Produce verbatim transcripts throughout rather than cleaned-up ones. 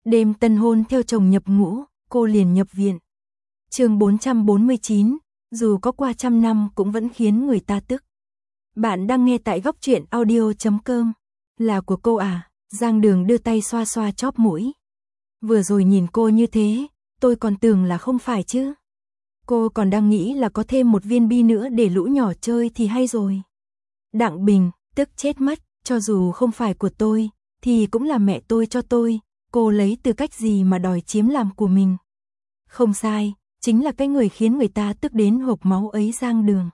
Đêm tân hôn theo chồng nhập ngũ, cô liền nhập viện. Chương bốn trăm bốn mươi chín, dù có qua trăm năm cũng vẫn khiến người ta tức. Bạn đang nghe tại góc truyện audio chấm com. Là của cô à? Giang Đường đưa tay xoa xoa chóp mũi. Vừa rồi nhìn cô như thế, tôi còn tưởng là không phải chứ. Cô còn đang nghĩ là có thêm một viên bi nữa để lũ nhỏ chơi thì hay rồi. Đặng Bình, tức chết mất, cho dù không phải của tôi, thì cũng là mẹ tôi cho tôi, cô lấy tư cách gì mà đòi chiếm làm của mình. Không sai, chính là cái người khiến người ta tức đến hộc máu ấy Giang Đường.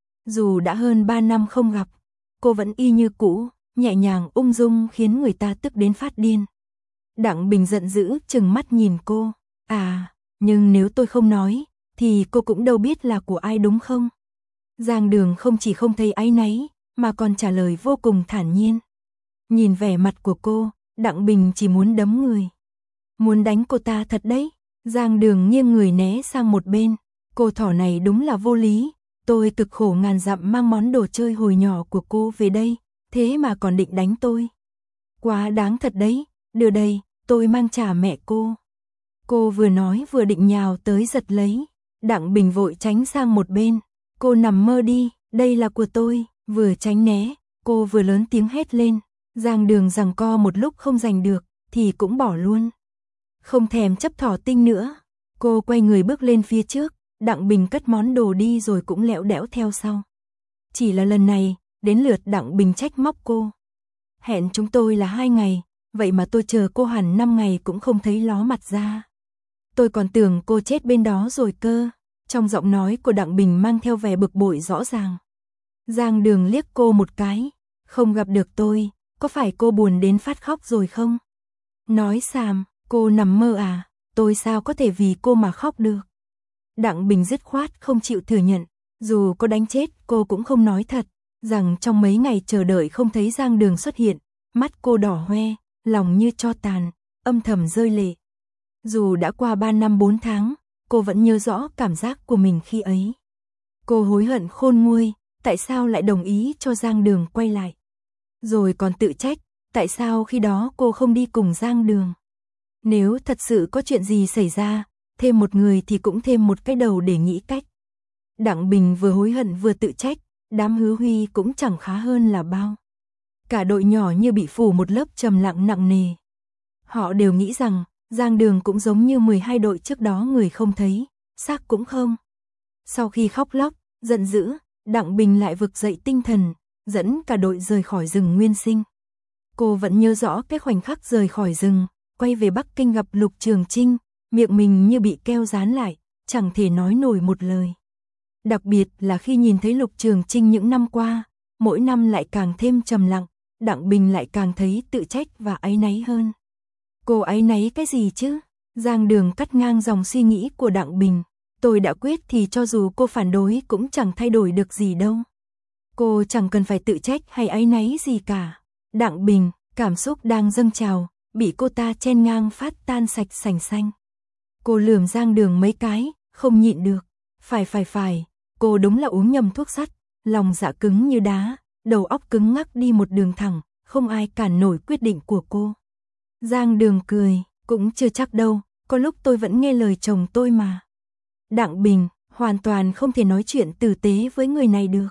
Dù đã hơn ba năm không gặp, cô vẫn y như cũ, nhẹ nhàng ung dung khiến người ta tức đến phát điên. Đặng Bình giận dữ trừng mắt nhìn cô, à, nhưng nếu tôi không nói, thì cô cũng đâu biết là của ai đúng không? Giang Đường không chỉ không thấy áy náy, mà còn trả lời vô cùng thản nhiên. Nhìn vẻ mặt của cô, Đặng Bình chỉ muốn đấm người. Muốn đánh cô ta thật đấy. Giang Đường nghiêng người né sang một bên. Cô thỏ này đúng là vô lý. Tôi cực khổ ngàn dặm mang món đồ chơi hồi nhỏ của cô về đây, thế mà còn định đánh tôi. Quá đáng thật đấy, đưa đây, tôi mang trả mẹ cô. Cô vừa nói vừa định nhào tới giật lấy. Đặng Bình vội tránh sang một bên. Cô nằm mơ đi, đây là của tôi. Vừa tránh né, cô vừa lớn tiếng hét lên. Giang Đường giằng co một lúc không giành được, thì cũng bỏ luôn. Không thèm chấp thỏ tinh nữa. Cô quay người bước lên phía trước, Đặng Bình cất món đồ đi rồi cũng lẽo đẽo theo sau. Chỉ là lần này, đến lượt Đặng Bình trách móc cô. Hẹn chúng tôi là hai ngày, vậy mà tôi chờ cô hẳn năm ngày cũng không thấy ló mặt ra. Tôi còn tưởng cô chết bên đó rồi cơ. Trong giọng nói của Đặng Bình mang theo vẻ bực bội rõ ràng. Giang Đường liếc cô một cái. Không gặp được tôi, có phải cô buồn đến phát khóc rồi không? Nói xàm, cô nằm mơ à? Tôi sao có thể vì cô mà khóc được? Đặng Bình dứt khoát không chịu thừa nhận. Dù có đánh chết cô cũng không nói thật. Rằng trong mấy ngày chờ đợi không thấy Giang Đường xuất hiện. Mắt cô đỏ hoe, lòng như tro tàn, âm thầm rơi lệ. Dù đã qua ba năm bốn tháng, cô vẫn nhớ rõ cảm giác của mình khi ấy. Cô hối hận khôn nguôi, tại sao lại đồng ý cho Giang Đường quay lại. Rồi còn tự trách, tại sao khi đó cô không đi cùng Giang Đường. Nếu thật sự có chuyện gì xảy ra, thêm một người thì cũng thêm một cái đầu để nghĩ cách. Đặng Bình vừa hối hận vừa tự trách, đám Hứa Huy cũng chẳng khá hơn là bao. Cả đội nhỏ như bị phủ một lớp trầm lặng nặng nề. Họ đều nghĩ rằng, Giang Đường cũng giống như mười hai đội trước đó người không thấy, xác cũng không. Sau khi khóc lóc, giận dữ, Đặng Bình lại vực dậy tinh thần, dẫn cả đội rời khỏi rừng Nguyên Sinh. Cô vẫn nhớ rõ cái khoảnh khắc rời khỏi rừng, quay về Bắc Kinh gặp Lục Trường Trinh, miệng mình như bị keo dán lại, chẳng thể nói nổi một lời. Đặc biệt là khi nhìn thấy Lục Trường Trinh những năm qua, mỗi năm lại càng thêm trầm lặng, Đặng Bình lại càng thấy tự trách và áy náy hơn. Cô áy náy cái gì chứ? Giang Đường cắt ngang dòng suy nghĩ của Đặng Bình. Tôi đã quyết thì cho dù cô phản đối cũng chẳng thay đổi được gì đâu. Cô chẳng cần phải tự trách hay áy náy gì cả. Đặng Bình, cảm xúc đang dâng trào, bị cô ta chen ngang phát tan sạch sành xanh. Cô lườm Giang Đường mấy cái, không nhịn được. Phải phải phải, cô đúng là uống nhầm thuốc sắt, lòng dạ cứng như đá, đầu óc cứng ngắc đi một đường thẳng, không ai cản nổi quyết định của cô. Giang Đường cười, cũng chưa chắc đâu, có lúc tôi vẫn nghe lời chồng tôi mà. Đặng Bình, hoàn toàn không thể nói chuyện tử tế với người này được.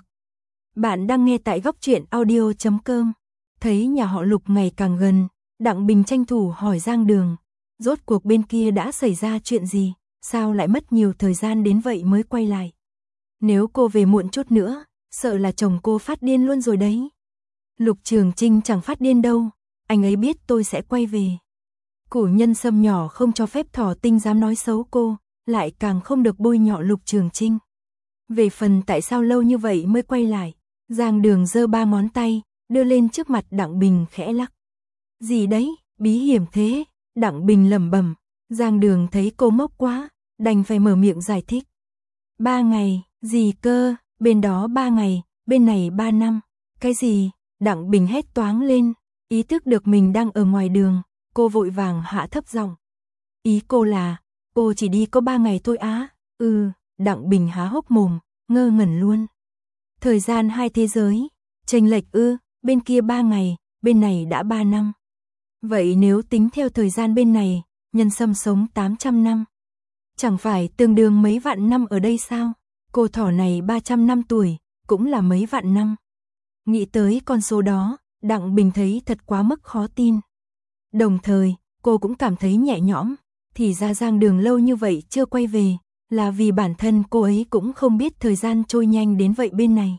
Bạn đang nghe tại góc truyện audio chấm com. Thấy nhà họ Lục ngày càng gần, Đặng Bình tranh thủ hỏi Giang Đường. Rốt cuộc bên kia đã xảy ra chuyện gì, sao lại mất nhiều thời gian đến vậy mới quay lại. Nếu cô về muộn chút nữa, sợ là chồng cô phát điên luôn rồi đấy. Lục Trường Trinh chẳng phát điên đâu, anh ấy biết tôi sẽ quay về. Củ nhân sâm nhỏ không cho phép thỏ tinh dám nói xấu cô, lại càng không được bôi nhọ Lục Trường Trinh. Về phần tại sao lâu như vậy mới quay lại, Giang Đường giơ ba ngón tay, đưa lên trước mặt Đặng Bình khẽ lắc. Gì đấy, bí hiểm thế, Đặng Bình lẩm bẩm. Giang Đường thấy cô ngốc quá, đành phải mở miệng giải thích. Ba ngày, gì cơ, bên đó ba ngày, bên này ba năm. Cái gì? Đặng Bình hét toáng lên, ý thức được mình đang ở ngoài đường, cô vội vàng hạ thấp giọng. Ý cô là, cô chỉ đi có ba ngày thôi á? Ừ, Đặng Bình há hốc mồm, ngơ ngẩn luôn. Thời gian hai thế giới, chênh lệch ư, bên kia ba ngày, bên này đã ba năm. Vậy nếu tính theo thời gian bên này, Nhân Sâm sống tám trăm năm. Chẳng phải tương đương mấy vạn năm ở đây sao? Cô thỏ này ba trăm năm tuổi, cũng là mấy vạn năm. Nghĩ tới con số đó, Đặng Bình thấy thật quá mức khó tin. Đồng thời, cô cũng cảm thấy nhẹ nhõm, thì ra Giang Đường lâu như vậy chưa quay về, là vì bản thân cô ấy cũng không biết thời gian trôi nhanh đến vậy bên này.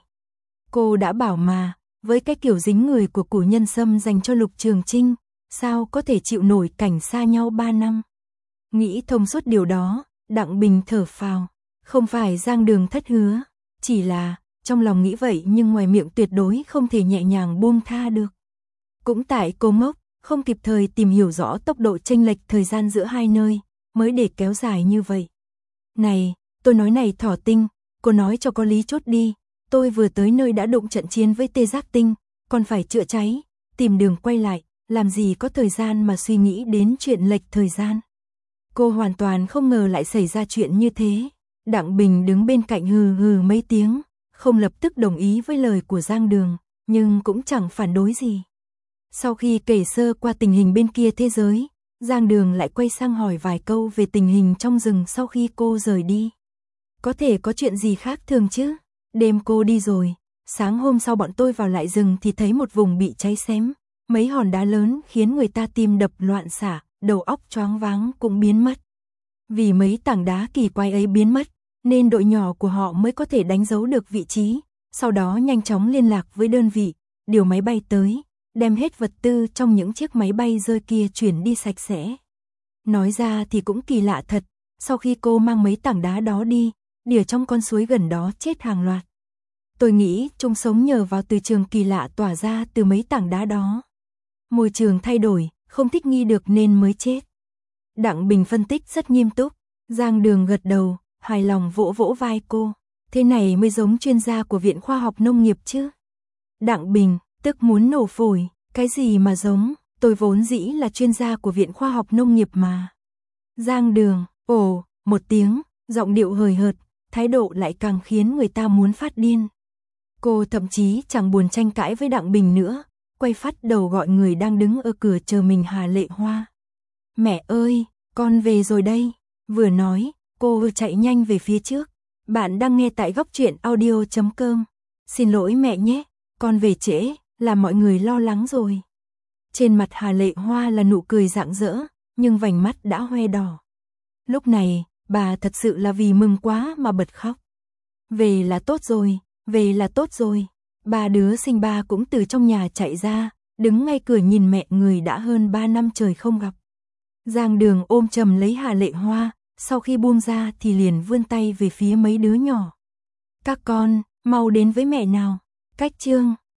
Cô đã bảo mà, với cái kiểu dính người của củ Nhân Sâm dành cho Lục Trường Trinh, sao có thể chịu nổi cảnh xa nhau ba năm. Nghĩ thông suốt điều đó, Đặng Bình thở phào, không phải Giang Đường thất hứa, chỉ là, trong lòng nghĩ vậy nhưng ngoài miệng tuyệt đối không thể nhẹ nhàng buông tha được. Cũng tại cô ngốc, không kịp thời tìm hiểu rõ tốc độ chênh lệch thời gian giữa hai nơi, mới để kéo dài như vậy. Này, tôi nói này Thỏ Tinh, cô nói cho có lý chốt đi, tôi vừa tới nơi đã đụng trận chiến với Tê Giác Tinh, còn phải chữa cháy, tìm đường quay lại, làm gì có thời gian mà suy nghĩ đến chuyện lệch thời gian. Cô hoàn toàn không ngờ lại xảy ra chuyện như thế. Đặng Bình đứng bên cạnh hừ hừ mấy tiếng, không lập tức đồng ý với lời của Giang Đường, nhưng cũng chẳng phản đối gì. Sau khi kể sơ qua tình hình bên kia thế giới, Giang Đường lại quay sang hỏi vài câu về tình hình trong rừng sau khi cô rời đi. Có thể có chuyện gì khác thường chứ? Đêm cô đi rồi, sáng hôm sau bọn tôi vào lại rừng thì thấy một vùng bị cháy xém, mấy hòn đá lớn khiến người ta tim đập loạn xạ, đầu óc choáng váng cũng biến mất. Vì mấy tảng đá kỳ quái ấy biến mất, nên đội nhỏ của họ mới có thể đánh dấu được vị trí, sau đó nhanh chóng liên lạc với đơn vị, điều máy bay tới, đem hết vật tư trong những chiếc máy bay rơi kia chuyển đi sạch sẽ. Nói ra thì cũng kỳ lạ thật, sau khi cô mang mấy tảng đá đó đi, đỉa trong con suối gần đó chết hàng loạt. Tôi nghĩ chúng sống nhờ vào từ trường kỳ lạ tỏa ra từ mấy tảng đá đó. Môi trường thay đổi, không thích nghi được nên mới chết. Đặng Bình phân tích rất nghiêm túc, Giang Đường gật đầu, hài lòng vỗ vỗ vai cô. Thế này mới giống chuyên gia của Viện Khoa học Nông nghiệp chứ. Đặng Bình, tức muốn nổ phổi, cái gì mà giống, tôi vốn dĩ là chuyên gia của Viện Khoa học Nông nghiệp mà. Giang Đường, ồ, một tiếng, giọng điệu hời hợt, thái độ lại càng khiến người ta muốn phát điên. Cô thậm chí chẳng buồn tranh cãi với Đặng Bình nữa, quay phát đầu gọi người đang đứng ở cửa chờ mình Hà Lệ Hoa. Mẹ ơi, con về rồi đây. Vừa nói, cô vừa chạy nhanh về phía trước. Bạn đang nghe tại góc truyện audio chấm com. Xin lỗi mẹ nhé, con về trễ, làm mọi người lo lắng rồi. Trên mặt Hà Lệ Hoa là nụ cười rạng rỡ, nhưng vành mắt đã hoe đỏ. Lúc này, bà thật sự là vì mừng quá mà bật khóc. Về là tốt rồi, về là tốt rồi. Ba đứa sinh ba cũng từ trong nhà chạy ra, đứng ngay cửa nhìn mẹ người đã hơn ba năm trời không gặp. Giang Đường ôm chầm lấy Hà Lệ Hoa, sau khi buông ra thì liền vươn tay về phía mấy đứa nhỏ. Các con, mau đến với mẹ nào. Cách chương